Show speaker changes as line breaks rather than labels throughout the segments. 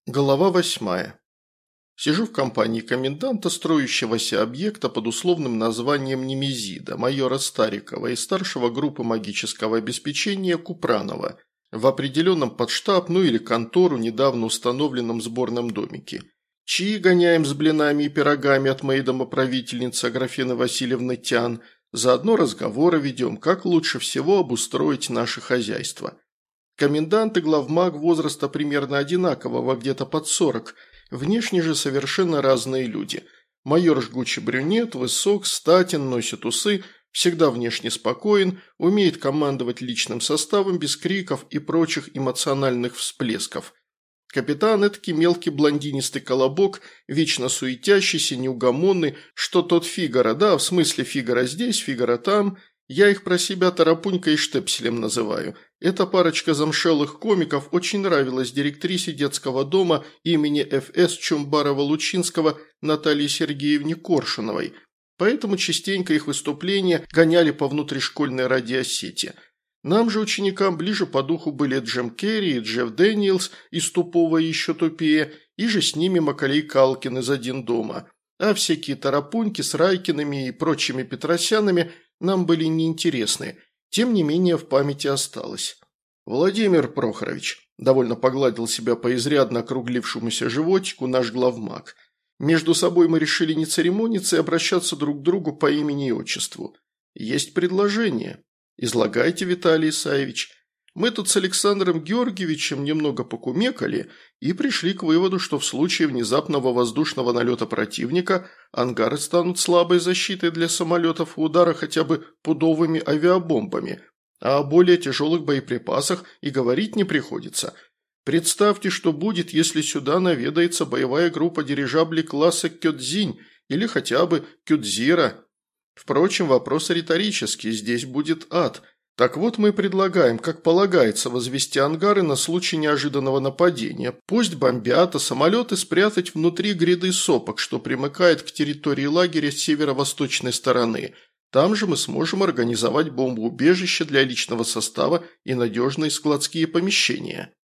Глава 8. Сижу в компании коменданта строящегося объекта под условным названием Немезида, майора Старикова и старшего группы магического обеспечения Купранова в определенном подштаб, или контору, недавно установленном сборном домике. Чаи гоняем с блинами и пирогами от моей домоправительницы Аграфены Васильевны Тян, заодно разговоры ведем, как лучше всего обустроить наше хозяйство. Комендант и главмаг возраста примерно одинакового, где-то под 40, внешне же совершенно разные люди. Майор жгучий брюнет, высок, статен, носит усы, всегда внешне спокоен, умеет командовать личным составом без криков и прочих эмоциональных всплесков. Капитан – этакий мелкий блондинистый колобок, вечно суетящийся, неугомонный, что тот Фигаро, да, в смысле Фигаро здесь, Фигаро там. Я их про себя Тарапунькой и Штепселем называю. Эта парочка замшелых комиков очень нравилась директрисе детского дома имени Ф.С. Чумбарова-Лучинского Наталье Сергеевне Коршуновой, поэтому частенько их выступления гоняли по внутришкольной радиосети. Нам же, ученикам, ближе по духу были Джем Керри и Джефф Дэниелс из «Тупого и еще тупее», и же с ними Макалей Калкин из «Один дома». А всякие Тарапуньки с Райкиными и прочими Петросянами нам были неинтересны, тем не менее в памяти осталось. «Владимир Прохорович», – довольно погладил себя по изрядно округлившемуся животику наш главмаг. «Между собой мы решили не церемониться и обращаться друг к другу по имени и отчеству. Есть предложение. Излагайте, Виталий Исаевич. Мы тут с Александром Георгиевичем немного покумекали и пришли к выводу, что в случае внезапного воздушного налета противника ангары станут слабой защитой для самолетов и удара хотя бы пудовыми авиабомбами, а о более тяжелых боеприпасах и говорить не приходится. Представьте, что будет, если сюда наведается боевая группа дирижаблей класса Кёдзинь или хотя бы Кюдзира. Впрочем, вопрос риторический, здесь будет ад. Так вот, мы предлагаем, как полагается, возвести ангары на случай неожиданного нападения. Пусть бомбят, а самолеты спрятать внутри гряды сопок, что примыкает к территории лагеря с северо-восточной стороны. Там же мы сможем организовать бомбоубежище для личного состава и надежные складские помещения».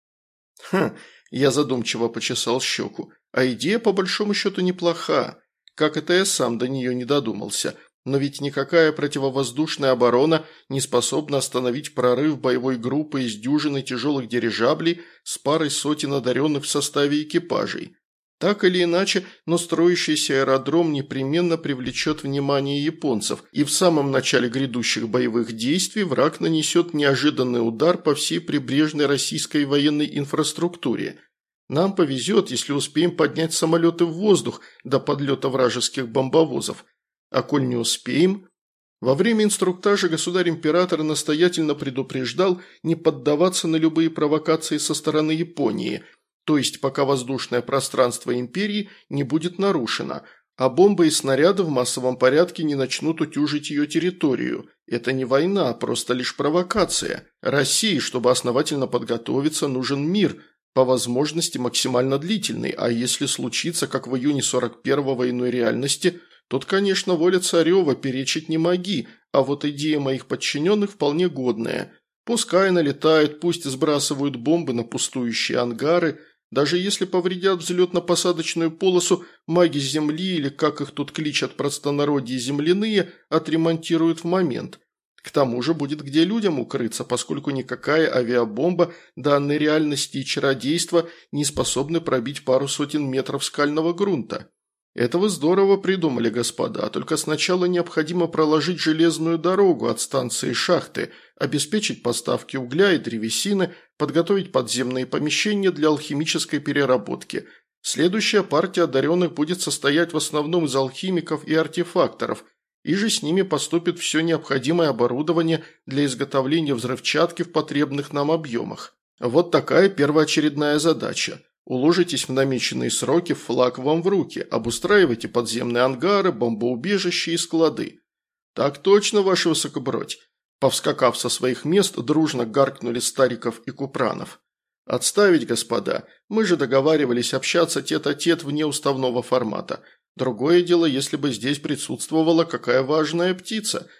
Я задумчиво почесал щеку. А идея по большому счету неплоха. Как это я сам до нее не додумался. Но ведь никакая противовоздушная оборона не способна остановить прорыв боевой группы из дюжины тяжелых дирижаблей с парой сотен одаренных в составе экипажей. Так или иначе, но строящийся аэродром непременно привлечет внимание японцев, и в самом начале грядущих боевых действий враг нанесет неожиданный удар по всей прибрежной российской военной инфраструктуре. Нам повезет, если успеем поднять самолеты в воздух до подлета вражеских бомбовозов. А коль не успеем? Во время инструктажа государь-император настоятельно предупреждал не поддаваться на любые провокации со стороны Японии, то есть пока воздушное пространство империи не будет нарушено, а бомбы и снаряды в массовом порядке не начнут утюжить ее территорию. Это не война, а просто лишь провокация. России, чтобы основательно подготовиться, нужен мир, по возможности максимально длительный, а если случится, как в июне 41-го иной реальности – тут, конечно, воля царева, перечить не моги, а вот идея моих подчиненных вполне годная. Пускай налетают, пусть сбрасывают бомбы на пустующие ангары, даже если повредят взлетно-посадочную полосу, маги Земли или, как их тут кличат простонародье, земляные, отремонтируют в момент. К тому же будет где людям укрыться, поскольку никакая авиабомба данной реальности и чародейства не способны пробить пару сотен метров скального грунта. Это вы здорово придумали, господа, только сначала необходимо проложить железную дорогу от станции шахты, обеспечить поставки угля и древесины, подготовить подземные помещения для алхимической переработки. Следующая партия одаренных будет состоять в основном из алхимиков и артефакторов, и же с ними поступит все необходимое оборудование для изготовления взрывчатки в потребных нам объемах. Вот такая первоочередная задача. Уложитесь в намеченные сроки, флаг вам в руки, обустраивайте подземные ангары, бомбоубежища и склады. Так точно, ваше высокобродь. Повскакав со своих мест, дружно гаркнули Стариков и Купранов. Отставить, господа, мы же договаривались общаться тет-а-тет вне уставного формата. Другое дело, если бы здесь присутствовала какая важная птица.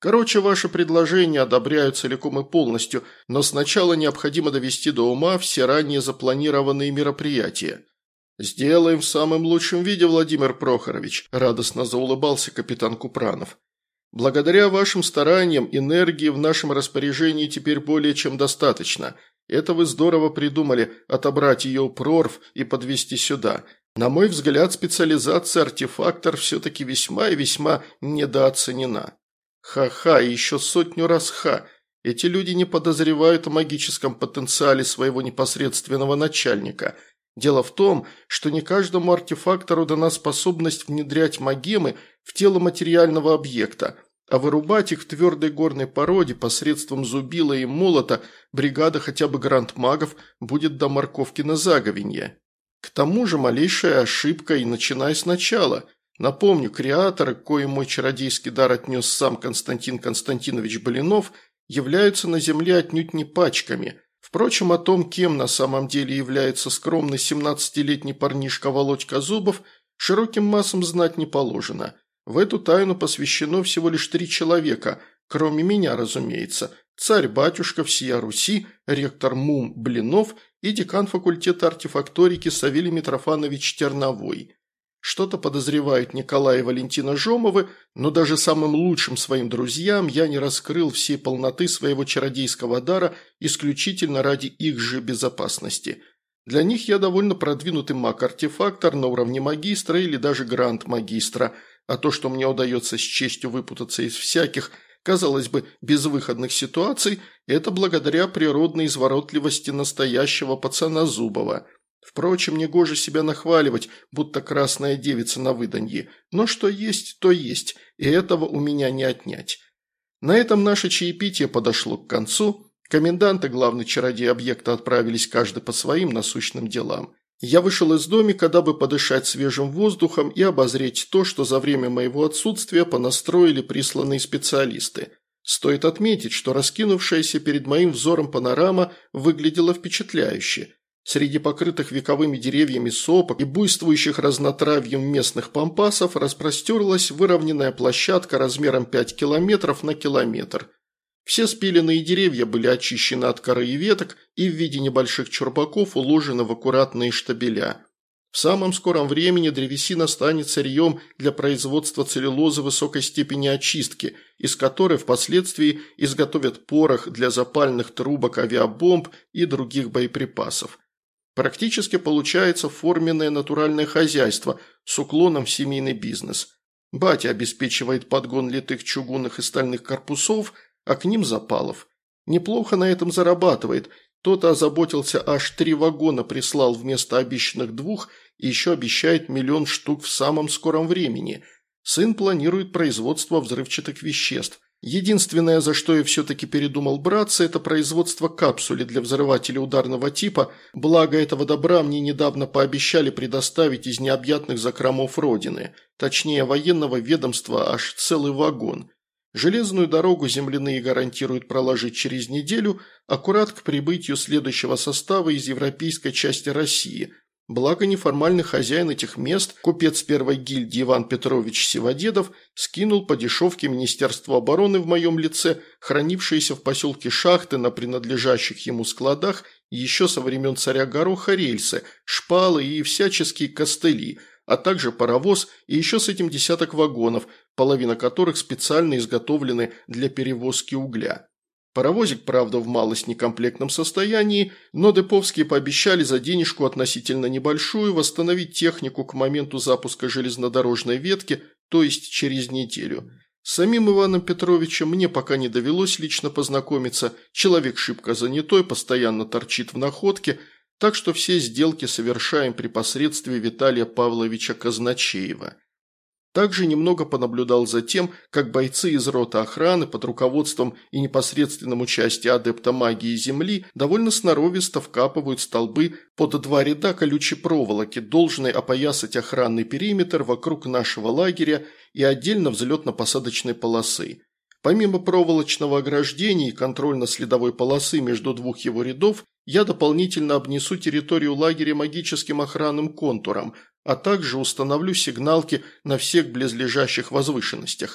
Короче, ваши предложения одобряю целиком и полностью, но сначала необходимо довести до ума все ранее запланированные мероприятия». «Сделаем в самом лучшем виде, Владимир Прохорович», – радостно заулыбался капитан Купранов. «Благодаря вашим стараниям энергии в нашем распоряжении теперь более чем достаточно. Это вы здорово придумали – отобрать ее у прорв и подвести сюда. На мой взгляд, специализация артефактор все-таки весьма и весьма недооценена». Ха-ха, и еще 100 раз ха. Эти люди не подозревают о магическом потенциале своего непосредственного начальника. Дело в том, что не каждому артефактору дана способность внедрять магемы в тело материального объекта, а вырубать их в твердой горной породе посредством зубила и молота бригада хотя бы гранд-магов будет до морковки на заговенье. К тому же малейшая ошибка и начиная сначала. Напомню, креаторы, к коим мой чародейский дар отнес сам Константин Константинович Блинов, являются на земле отнюдь не пачками. Впрочем, о том, кем на самом деле является скромный 17-летний парнишка Володька Зубов, широким массам знать не положено. В эту тайну посвящено всего лишь 3 человека, кроме меня, разумеется. Царь-батюшка всея Руси, ректор МУМ Блинов и декан факультета артефакторики Савелий Митрофанович Терновой. Что-то подозревают Николай и Валентина Жомовы, но даже самым лучшим своим друзьям я не раскрыл всей полноты своего чародейского дара исключительно ради их же безопасности. Для них я довольно продвинутый маг-артефактор на уровне магистра или даже гранд-магистра, а то, что мне удается с честью выпутаться из всяких, казалось бы, безвыходных ситуаций, это благодаря природной изворотливости настоящего пацана Зубова. Впрочем, негоже себя нахваливать, будто красная девица на выданье, но что есть, то есть, и этого у меня не отнять. На этом наше чаепитие подошло к концу, комендант и главный чародей объекта отправились каждый по своим насущным делам. Я вышел из домика, дабы подышать свежим воздухом и обозреть то, что за время моего отсутствия понастроили присланные специалисты. Стоит отметить, что раскинувшаяся перед моим взором панорама выглядела впечатляюще. Среди покрытых вековыми деревьями сопок и буйствующих разнотравьем местных пампасов распростерлась выровненная площадка размером 5 километров на километр. Все спиленные деревья были очищены от коры и веток и в виде небольших чурбаков уложены в аккуратные штабеля. В самом скором времени древесина станет сырьем для производства целлюлозы высокой степени очистки, из которой впоследствии изготовят порох для запальных трубок авиабомб и других боеприпасов. Практически получается форменное натуральное хозяйство с уклоном в семейный бизнес. Батя обеспечивает подгон литых чугунных и стальных корпусов, а к ним запалов. Неплохо на этом зарабатывает. Тот озаботился, аж 3 вагона прислал вместо обещанных 2 и еще обещает 1 000 000 штук в самом скором времени. Сын планирует производство взрывчатых веществ. Единственное, за что я все-таки передумал браться, это производство капсули для взрывателей ударного типа, благо этого добра мне недавно пообещали предоставить из необъятных закромов родины, точнее военного ведомства аж целый вагон. Железную дорогу земляные гарантируют проложить через неделю, аккурат к прибытию следующего состава из европейской части России. Благо неформальный хозяин этих мест, купец первой гильдии Иван Петрович Сиводедов, скинул по дешевке Министерству обороны в моем лице хранившиеся в поселке шахты на принадлежащих ему складах еще со времен царя Гороха рельсы, шпалы и всяческие костыли, а также паровоз и еще с этим десяток вагонов, половина которых специально изготовлены для перевозки угля. Паровозик, правда, в малость некомплектном состоянии, но деповские пообещали за денежку относительно небольшую восстановить технику к моменту запуска железнодорожной ветки, то есть через неделю. С самим Иваном Петровичем мне пока не довелось лично познакомиться, человек шибко занятой, постоянно торчит в находке, так что все сделки совершаем при посредстве Виталия Павловича Казначеева. Также немного понаблюдал за тем, как бойцы из роты охраны под руководством и непосредственным участием адепта магии Земли довольно сноровисто вкапывают столбы под 2 ряда колючей проволоки, должной опоясать охранный периметр вокруг нашего лагеря и отдельно взлетно-посадочной полосы. Помимо проволочного ограждения и контрольно-следовой полосы между 2 его рядов, я дополнительно обнесу территорию лагеря магическим охранным контуром, а также установлю сигналки на всех близлежащих возвышенностях.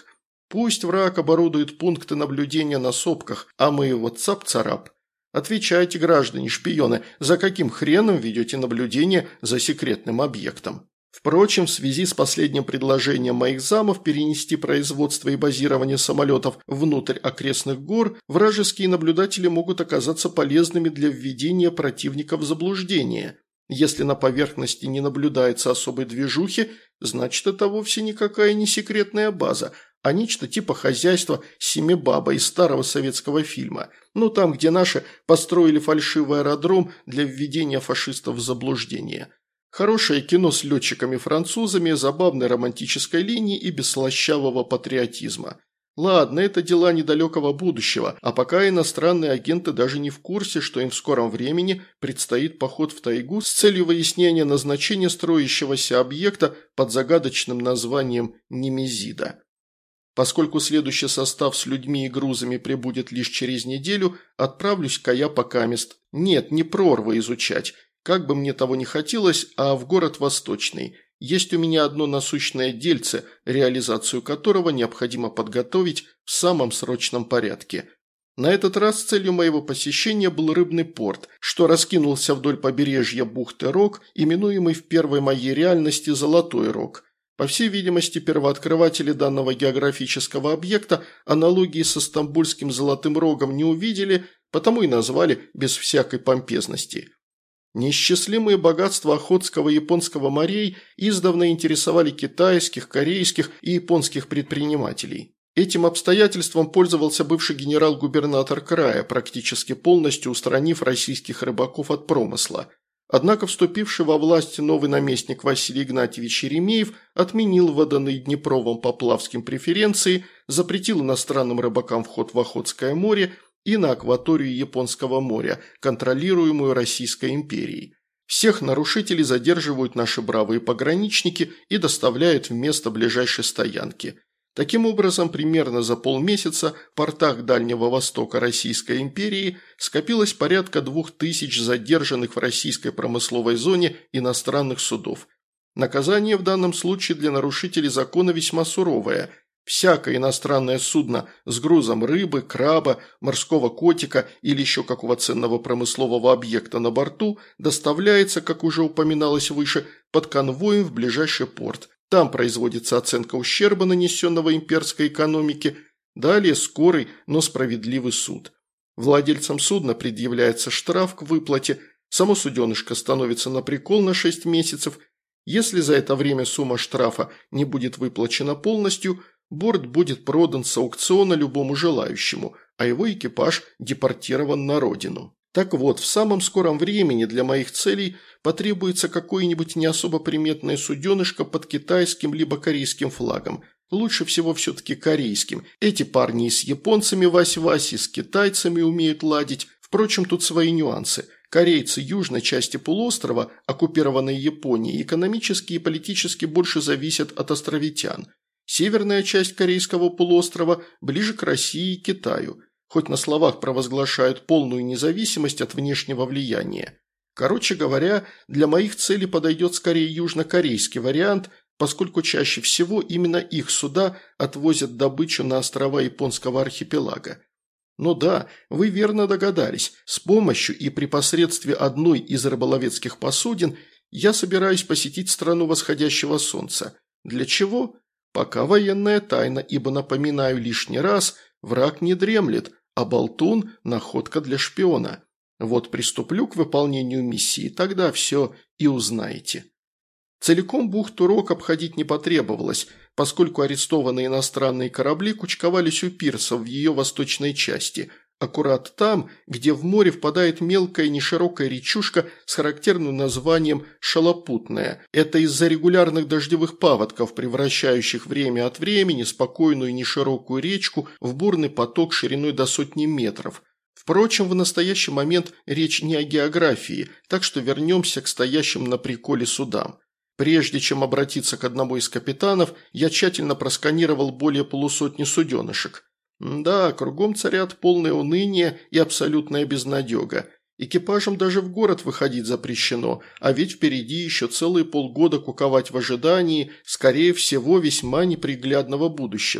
Пусть враг оборудует пункты наблюдения на сопках, а мы его цап-царап. Отвечайте, граждане шпионы, за каким хреном ведете наблюдение за секретным объектом? Впрочем, в связи с последним предложением моих замов перенести производство и базирование самолетов внутрь окрестных гор, вражеские наблюдатели могут оказаться полезными для введения противника в заблуждение. Если на поверхности не наблюдается особой движухи, значит, это вовсе никакая не секретная база, а нечто типа хозяйства Семибаба из старого советского фильма. Ну, там, где наши построили фальшивый аэродром для введения фашистов в заблуждение. Хорошее кино с летчиками-французами, забавной романтической линии и без слащавого патриотизма. Ладно, это дела недалекого будущего, а пока иностранные агенты даже не в курсе, что им в скором времени предстоит поход в тайгу с целью выяснения назначения строящегося объекта под загадочным названием Немезида. Поскольку следующий состав с людьми и грузами прибудет лишь через неделю, отправлюсь я покамест. Нет, не прорвы изучать, как бы мне того не хотелось, а в город Восточный. Есть у меня одно насущное дельце, реализацию которого необходимо подготовить в самом срочном порядке. На этот раз целью моего посещения был рыбный порт, что раскинулся вдоль побережья бухты Рог, именуемый в первой моей реальности Золотой Рог. По всей видимости, первооткрыватели данного географического объекта аналогии со стамбульским Золотым Рогом не увидели, потому и назвали без всякой помпезности. Неисчислимые богатства Охотского и Японского морей издавна интересовали китайских, корейских и японских предпринимателей. Этим обстоятельством пользовался бывший генерал-губернатор края, практически полностью устранив российских рыбаков от промысла. Однако вступивший во власть новый наместник Василий Игнатьевич Еремеев отменил выданные Днепровым Поплавским преференции, запретил иностранным рыбакам вход в Охотское море и на акваторию Японского моря, контролируемую Российской империей. Всех нарушителей задерживают наши бравые пограничники и доставляют в место ближайшей стоянки. Таким образом, примерно за полмесяца в портах Дальнего Востока Российской империи скопилось порядка 2000 задержанных в российской промысловой зоне иностранных судов. Наказание в данном случае для нарушителей закона весьма суровое. Всякое иностранное судно с грузом рыбы, краба, морского котика или еще какого ценного промыслового объекта на борту доставляется, как уже упоминалось выше, под конвоем в ближайший порт. Там производится оценка ущерба, нанесенного имперской экономике, далее скорый, но справедливый суд. Владельцам судна предъявляется штраф к выплате, само суденышко становится на прикол на 6 месяцев. Если за это время сумма штрафа не будет выплачена полностью, борт будет продан с аукциона любому желающему, а его экипаж депортирован на родину. Так вот, в самом скором времени для моих целей потребуется какое-нибудь не особо приметное суденышко под китайским либо корейским флагом. Лучше всего все-таки корейским. Эти парни и с японцами вась-вась, и с китайцами умеют ладить. Впрочем, тут свои нюансы. Корейцы южной части полуострова, оккупированной Японией, экономически и политически больше зависят от островитян. Северная часть Корейского полуострова ближе к России и Китаю. Хоть на словах провозглашают полную независимость от внешнего влияния. Короче говоря, для моих целей подойдет скорее южнокорейский вариант, поскольку чаще всего именно их суда отвозят добычу на острова японского архипелага. Но да, вы верно догадались, с помощью и при посредстве одной из рыболовецких посудин я собираюсь посетить страну восходящего солнца. Для чего? Пока военная тайна, ибо, напоминаю лишний раз, враг не дремлет, а болтун – находка для шпиона. Вот приступлю к выполнению миссии, тогда все и узнаете. Целиком бухту Рог обходить не потребовалось, поскольку арестованные иностранные корабли кучковались у пирсов в ее восточной части, аккурат там, где в море впадает мелкая неширокая речушка с характерным названием Шалопутная. Это из-за регулярных дождевых паводков, превращающих время от времени спокойную неширокую речку в бурный поток шириной до сотни метров. Впрочем, в настоящий момент речь не о географии, так что вернемся к стоящим на приколе судам. Прежде чем обратиться к одному из капитанов, я тщательно просканировал более полусотни суденышек. Да, кругом царят полное уныние и абсолютная безнадега. Экипажам даже в город выходить запрещено, а ведь впереди еще целые полгода куковать в ожидании, скорее всего, весьма неприглядного будущего.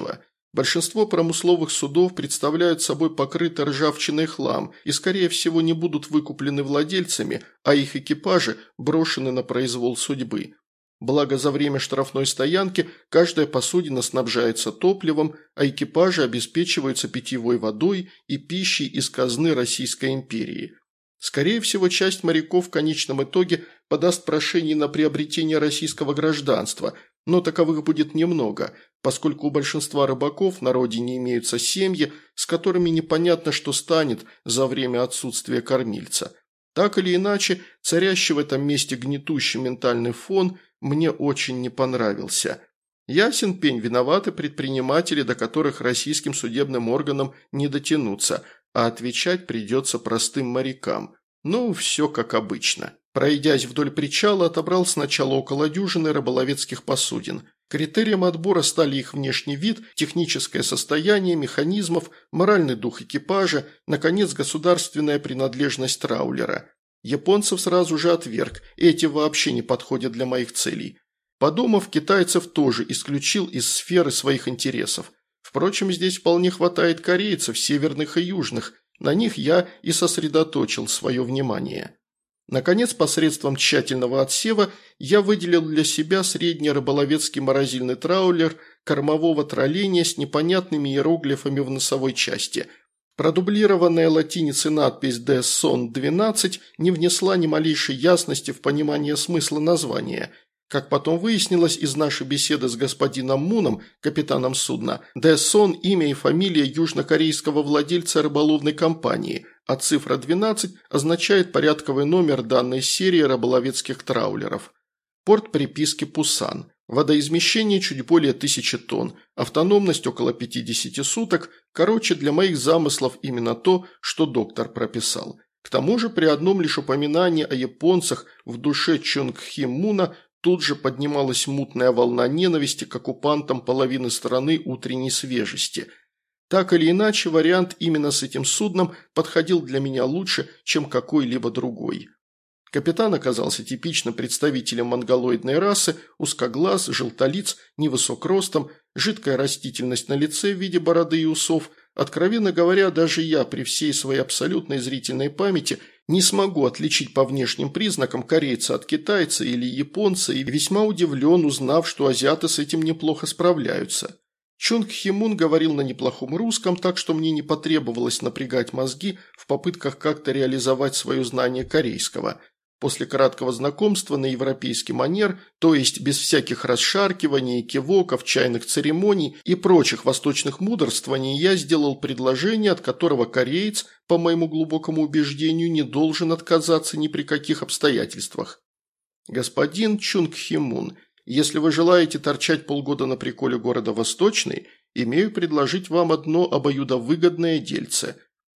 Большинство промысловых судов представляют собой покрытый ржавчиной хлам и, скорее всего, не будут выкуплены владельцами, а их экипажи брошены на произвол судьбы. Благо, за время штрафной стоянки каждая посудина снабжается топливом, а экипажи обеспечиваются питьевой водой и пищей из казны Российской империи. Скорее всего, часть моряков в конечном итоге подаст прошение на приобретение российского гражданства, но таковых будет немного, поскольку у большинства рыбаков на родине имеются семьи, с которыми непонятно, что станет за время отсутствия кормильца. Так или иначе, царящий в этом месте гнетущий ментальный фон мне очень не понравился. Ясен пень, виноваты предприниматели, до которых российским судебным органам не дотянуться, а отвечать придется простым морякам. Ну, все как обычно. Пройдясь вдоль причала, отобрал сначала около дюжины рыболовецких посудин. Критерием отбора стали их внешний вид, техническое состояние механизмов, моральный дух экипажа, наконец, государственная принадлежность траулера. Японцев сразу же отверг, эти вообще не подходят для моих целей. Подумав, китайцев тоже исключил из сферы своих интересов. Впрочем, здесь вполне хватает корейцев, северных и южных, на них я и сосредоточил свое внимание. Наконец, посредством тщательного отсева я выделил для себя средний рыболовецкий морозильный траулер кормового тролления с непонятными иероглифами в носовой части. Продублированная латиницей надпись «Дессон-12» не внесла ни малейшей ясности в понимание смысла названия. Как потом выяснилось из нашей беседы с господином Муном, капитаном судна, Дессон – имя и фамилия южнокорейского владельца рыболовной компании, а цифра 12 означает порядковый номер данной серии рыболовецких траулеров. Порт приписки Пусан. Водоизмещение чуть более 1000 тонн, автономность около 50 суток, короче, для моих замыслов именно то, что доктор прописал. К тому же при одном лишь упоминании о японцах в душе Чонг Хи Муна тут же поднималась мутная волна ненависти к оккупантам половины страны утренней свежести. Так или иначе, вариант именно с этим судном подходил для меня лучше, чем какой-либо другой. Капитан оказался типичным представителем монголоидной расы, узкоглаз, желтолиц, невысок ростом, жидкая растительность на лице в виде бороды и усов. Откровенно говоря, даже я при всей своей абсолютной зрительной памяти не смогу отличить по внешним признакам корейца от китайца или японца и весьма удивлен, узнав, что азиаты с этим неплохо справляются. Чонг Хи Мун говорил на неплохом русском, так что мне не потребовалось напрягать мозги в попытках как-то реализовать свое знание корейского. После краткого знакомства на европейский манер, то есть без всяких расшаркиваний, кивоков, чайных церемоний и прочих восточных мудрствований, я сделал предложение, от которого кореец, по моему глубокому убеждению, не должен отказаться ни при каких обстоятельствах. Господин Чонг Хи Мун, если вы желаете торчать полгода на приколе города Восточный, имею предложить вам одно обоюдовыгодное дельце.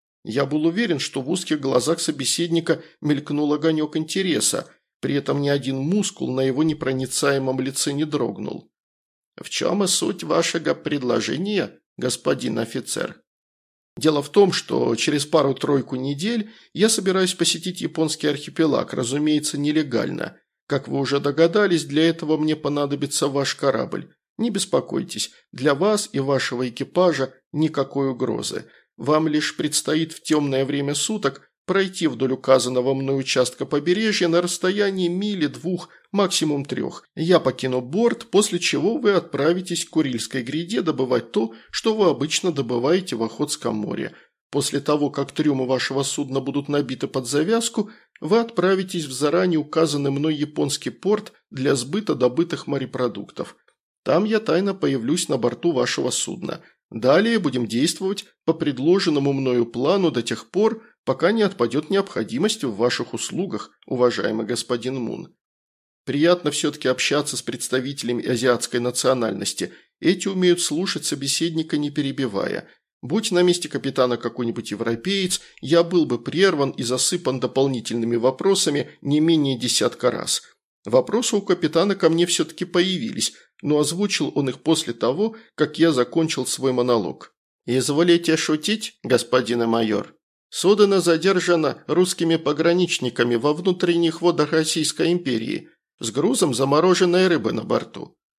Я был уверен, что в узких глазах собеседника мелькнул огонек интереса, при этом ни один мускул на его непроницаемом лице не дрогнул. «В чем и суть вашего предложения, господин офицер?» «Дело в том, что через пару-тройку недель я собираюсь посетить японский архипелаг, разумеется, нелегально. Как вы уже догадались, для этого мне понадобится ваш корабль. Не беспокойтесь, для вас и вашего экипажа никакой угрозы. Вам лишь предстоит в темное время суток пройти вдоль указанного мной участка побережья на расстоянии мили, 2, максимум 3. Я покину борт, после чего вы отправитесь к Курильской гряде добывать то, что вы обычно добываете в Охотском море. После того, как трюмы вашего судна будут набиты под завязку, вы отправитесь в заранее указанный мной японский порт для сбыта добытых морепродуктов. Там я тайно появлюсь на борту вашего судна. Далее будем действовать по предложенному мною плану до тех пор, пока не отпадет необходимость в ваших услугах, уважаемый господин Мун. Приятно все-таки общаться с представителями азиатской национальности. Эти умеют слушать собеседника, не перебивая. Будь на месте капитана какой-нибудь европеец, я был бы прерван и засыпан дополнительными вопросами не менее 10 раз. Вопросы у капитана ко мне все-таки появились, но озвучил он их после того, как я закончил свой монолог. «Изволите шутить, господин майор? Судно задержано русскими пограничниками во внутренних водах Российской империи с грузом замороженной рыбы на борту.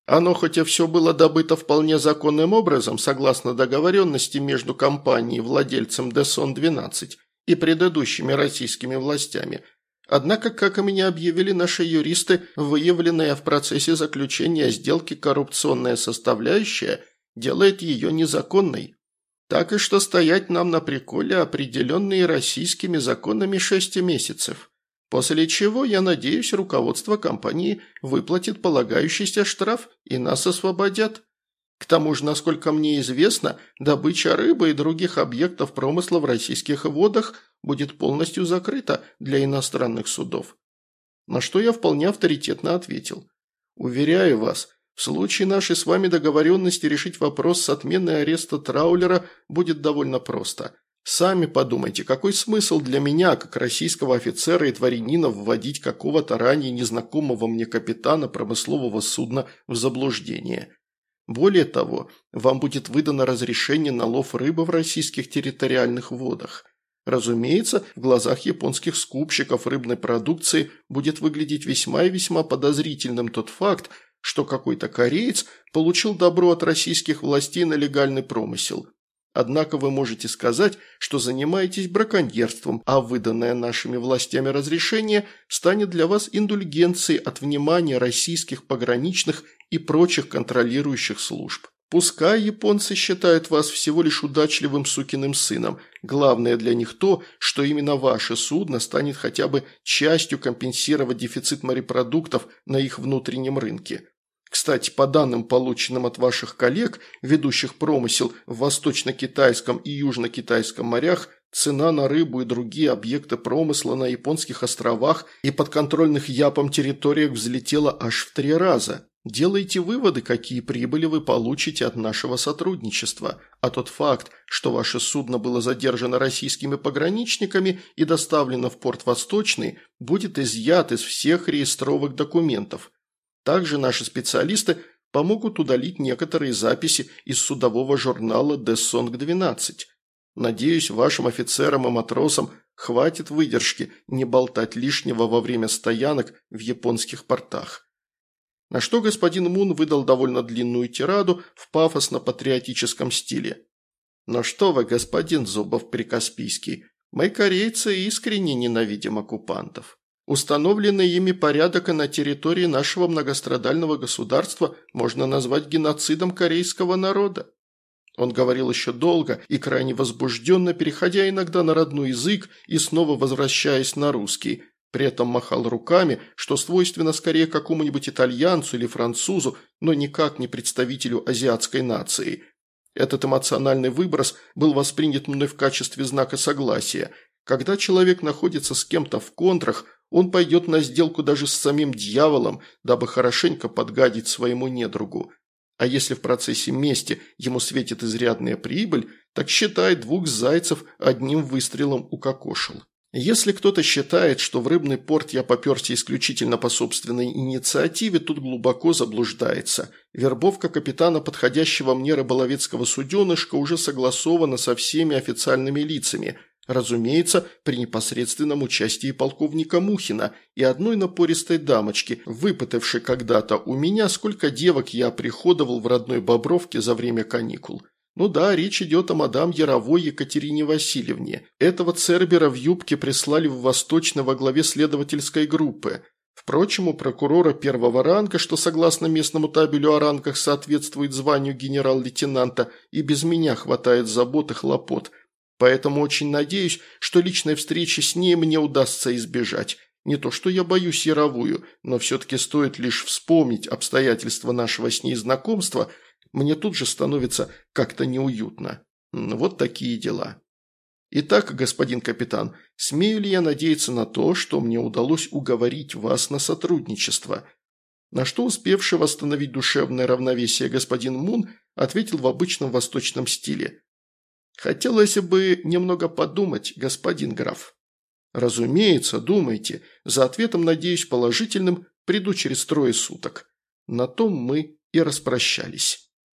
Оно хоть и все было добыто вполне законным образом, согласно договоренности между компанией, владельцем Дессон-12 и предыдущими российскими властями, однако, как и мне объявили наши юристы, выявленная в процессе заключения сделки коррупционная составляющая делает ее незаконной. Так и что стоять нам на приколе, определенные российскими законами 6 месяцев. После чего, я надеюсь, руководство компании выплатит полагающийся штраф и нас освободят. К тому же, насколько мне известно, добыча рыбы и других объектов промысла в российских водах будет полностью закрыта для иностранных судов. На что я вполне авторитетно ответил. Уверяю вас, в случае нашей с вами договоренности решить вопрос с отменой ареста траулера будет довольно просто. Сами подумайте, какой смысл для меня, как российского офицера и дворянина, вводить какого-то ранее незнакомого мне капитана промыслового судна в заблуждение? Более того, вам будет выдано разрешение на лов рыбы в российских территориальных водах. Разумеется, в глазах японских скупщиков рыбной продукции будет выглядеть весьма и весьма подозрительным тот факт, что какой-то кореец получил добро от российских властей на легальный промысел. Однако вы можете сказать, что занимаетесь браконьерством, а выданное нашими властями разрешение станет для вас индульгенцией от внимания российских пограничных и прочих контролирующих служб. Пускай японцы считают вас всего лишь удачливым сукиным сыном, главное для них то, что именно ваше судно станет хотя бы частью компенсировать дефицит морепродуктов на их внутреннем рынке. Кстати, по данным, полученным от ваших коллег, ведущих промысел в Восточно-Китайском и Южно-Китайском морях, цена на рыбу и другие объекты промысла на японских островах и подконтрольных Япом территориях взлетела аж в 3 раза. Делайте выводы, какие прибыли вы получите от нашего сотрудничества, а тот факт, что ваше судно было задержано российскими пограничниками и доставлено в порт Восточный, будет изъят из всех реестровых документов. Также наши специалисты помогут удалить некоторые записи из судового журнала «Дессонг-12». Надеюсь, вашим офицерам и матросам хватит выдержки не болтать лишнего во время стоянок в японских портах. На что господин Мун выдал довольно длинную тираду в пафосно-патриотическом стиле. Но что вы, господин Зубов-Прикаспийский, мы, корейцы, искренне ненавидим оккупантов. Установленный ими порядок на территории нашего многострадального государства можно назвать геноцидом корейского народа. Он говорил еще долго и крайне возбужденно, переходя иногда на родной язык и снова возвращаясь на русский. При этом махал руками, что свойственно скорее какому-нибудь итальянцу или французу, но никак не представителю азиатской нации. Этот эмоциональный выброс был воспринят мной в качестве знака согласия. Когда человек находится с кем-то в контрах, он пойдет на сделку даже с самим дьяволом, дабы хорошенько подгадить своему недругу. А если в процессе мести ему светит изрядная прибыль, так считай, 2 зайцев одним выстрелом укокошил. Если кто-то считает, что в рыбный порт я попёрся исключительно по собственной инициативе, тут глубоко заблуждается. Вербовка капитана подходящего мне рыболовецкого суденышка уже согласована со всеми официальными лицами, разумеется, при непосредственном участии полковника Мухина и одной напористой дамочки, выпытавшей когда-то у меня, сколько девок я приходовал в родной Бобровке за время каникул. Ну да, речь идет о мадам Яровой Екатерине Васильевне. Этого цербера в юбке прислали в Восточно во главе следовательской группы. Впрочем, у прокурора 1-го ранга, что согласно местному табелю о рангах соответствует званию генерал-лейтенанта, и без меня хватает забот и хлопот. Поэтому очень надеюсь, что личной встречи с ней мне удастся избежать. Не то что я боюсь Яровую, но все-таки стоит лишь вспомнить обстоятельства нашего с ней знакомства, мне тут же становится как-то неуютно. Вот такие дела. Итак, господин капитан, смею ли я надеяться на то, что мне удалось уговорить вас на сотрудничество? На что успевший восстановить душевное равновесие господин Мун ответил в обычном восточном стиле. Хотелось бы немного подумать, господин граф. Разумеется, думайте. За ответом, надеюсь, положительным, приду через 3 суток. На том мы и распрощались.